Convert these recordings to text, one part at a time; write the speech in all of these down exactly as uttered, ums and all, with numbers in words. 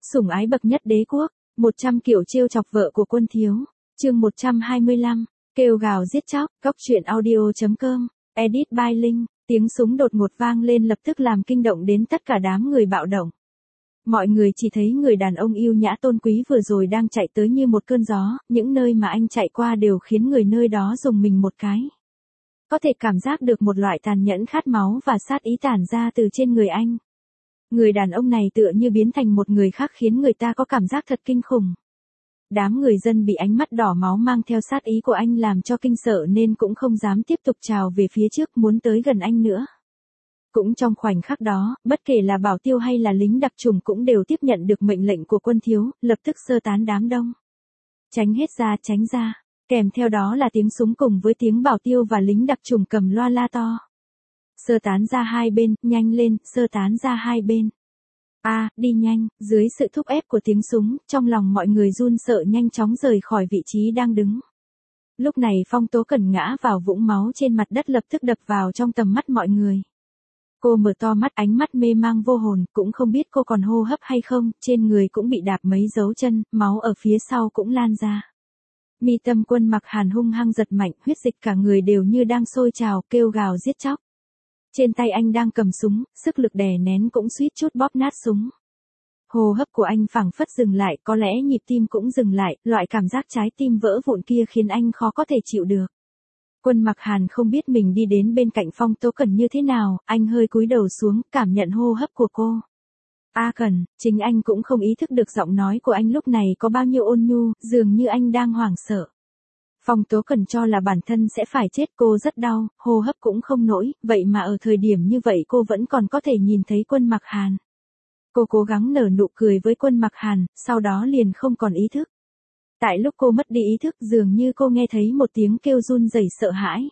Sủng ái bậc nhất đế quốc, một trăm kiểu trêu chọc vợ của Quân Thiếu, chương một trăm hai mươi lăm, kêu gào giết chóc, góc truyện audio chấm com, edit by Linh, tiếng súng đột ngột vang lên lập tức làm kinh động đến tất cả đám người bạo động. Mọi người chỉ thấy người đàn ông yêu nhã tôn quý vừa rồi đang chạy tới như một cơn gió, những nơi mà anh chạy qua đều khiến người nơi đó rùng mình một cái. Có thể cảm giác được một loại tàn nhẫn khát máu và sát ý tản ra từ trên người anh. Người đàn ông này tựa như biến thành một người khác khiến người ta có cảm giác thật kinh khủng. Đám người dân bị ánh mắt đỏ máu mang theo sát ý của anh làm cho kinh sợ nên cũng không dám tiếp tục trào về phía trước muốn tới gần anh nữa. Cũng trong khoảnh khắc đó, bất kể là bảo tiêu hay là lính đặc trùng cũng đều tiếp nhận được mệnh lệnh của Quân Thiếu, lập tức sơ tán đám đông. Tránh hết ra, tránh ra. Kèm theo đó là tiếng súng cùng với tiếng bảo tiêu và lính đặc trùng cầm loa la to. Sơ tán ra hai bên, nhanh lên, sơ tán ra hai bên. A, à, đi nhanh, dưới sự thúc ép của tiếng súng, trong lòng mọi người run sợ nhanh chóng rời khỏi vị trí đang đứng. Lúc này Phong Tố Cẩn ngã vào vũng máu trên mặt đất lập tức đập vào trong tầm mắt mọi người. Cô mở to mắt, ánh mắt mê mang vô hồn, cũng không biết cô còn hô hấp hay không, trên người cũng bị đạp mấy dấu chân, máu ở phía sau cũng lan ra. Mi Tâm Quân Mặc Hàn hung hăng giật mạnh, huyết dịch cả người đều như đang sôi trào, kêu gào giết chóc. Trên tay anh đang cầm súng, sức lực đè nén cũng suýt chút bóp nát súng. Hô hấp của anh phảng phất dừng lại, có lẽ nhịp tim cũng dừng lại, loại cảm giác trái tim vỡ vụn kia khiến anh khó có thể chịu được. Quân Mặc Hàn không biết mình đi đến bên cạnh Phong Tố Cẩn như thế nào, anh hơi cúi đầu xuống, cảm nhận hô hấp của cô. A Cẩn, chính anh cũng không ý thức được giọng nói của anh lúc này có bao nhiêu ôn nhu, dường như anh đang hoảng sợ. Phong Tố Cẩn cho là bản thân sẽ phải chết, cô rất đau, hô hấp cũng không nổi, vậy mà ở thời điểm như vậy cô vẫn còn có thể nhìn thấy Quân Mặc Hàn. Cô cố gắng nở nụ cười với Quân Mặc Hàn, sau đó liền không còn ý thức. Tại lúc cô mất đi ý thức dường như cô nghe thấy một tiếng kêu run rẩy sợ hãi.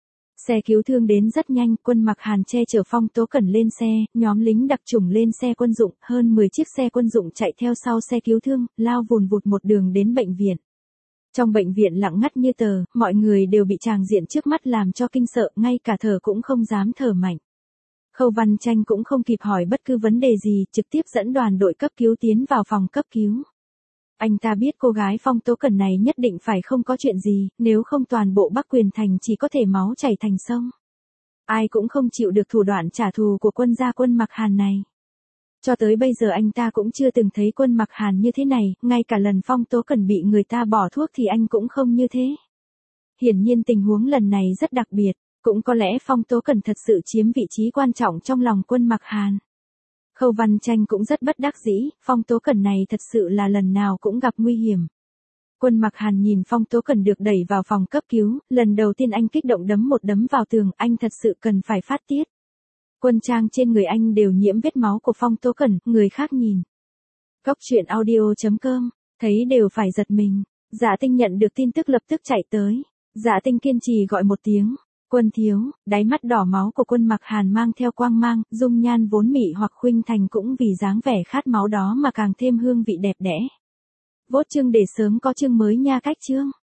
Xe cứu thương đến rất nhanh, Quân Mặc Hàn che chở Phong Tố Cẩn lên xe, nhóm lính đặc chủng lên xe quân dụng, hơn mười chiếc xe quân dụng chạy theo sau xe cứu thương, lao vùn vụt một đường đến bệnh viện. Trong bệnh viện lặng ngắt như tờ, mọi người đều bị tràng diện trước mắt làm cho kinh sợ, ngay cả thở cũng không dám thở mạnh. Khâu Văn Tranh cũng không kịp hỏi bất cứ vấn đề gì, trực tiếp dẫn đoàn đội cấp cứu tiến vào phòng cấp cứu. Anh ta biết cô gái Phong Tố Cẩn này nhất định phải không có chuyện gì, nếu không toàn bộ Bắc Quyền Thành chỉ có thể máu chảy thành sông. Ai cũng không chịu được thủ đoạn trả thù của quân gia Quân Mặc Hàn này. Cho tới bây giờ anh ta cũng chưa từng thấy Quân Mặc Hàn như thế này, ngay cả lần Phong Tố Cẩn bị người ta bỏ thuốc thì anh cũng không như thế. Hiển nhiên tình huống lần này rất đặc biệt, cũng có lẽ Phong Tố Cẩn thật sự chiếm vị trí quan trọng trong lòng Quân Mặc Hàn. Khâu Văn Tranh cũng rất bất đắc dĩ, Phong Tố Cẩn này thật sự là lần nào cũng gặp nguy hiểm. Quân Mặc Hàn nhìn Phong Tố Cẩn được đẩy vào phòng cấp cứu, lần đầu tiên anh kích động đấm một đấm vào tường, anh thật sự cần phải phát tiết. Quân trang trên người anh đều nhiễm vết máu của Phong Tố Cẩn, người khác nhìn. Góc truyện audio chấm com, thấy đều phải giật mình. Dạ Tinh nhận được tin tức lập tức chạy tới. Dạ Tinh kiên trì gọi một tiếng. Quân Thiếu, đáy mắt đỏ máu của Quân Mặc Hàn mang theo quang mang, dung nhan vốn mị hoặc khuynh thành cũng vì dáng vẻ khát máu đó mà càng thêm hương vị đẹp đẽ. Vốt chương để sớm có chương mới nha cách chương.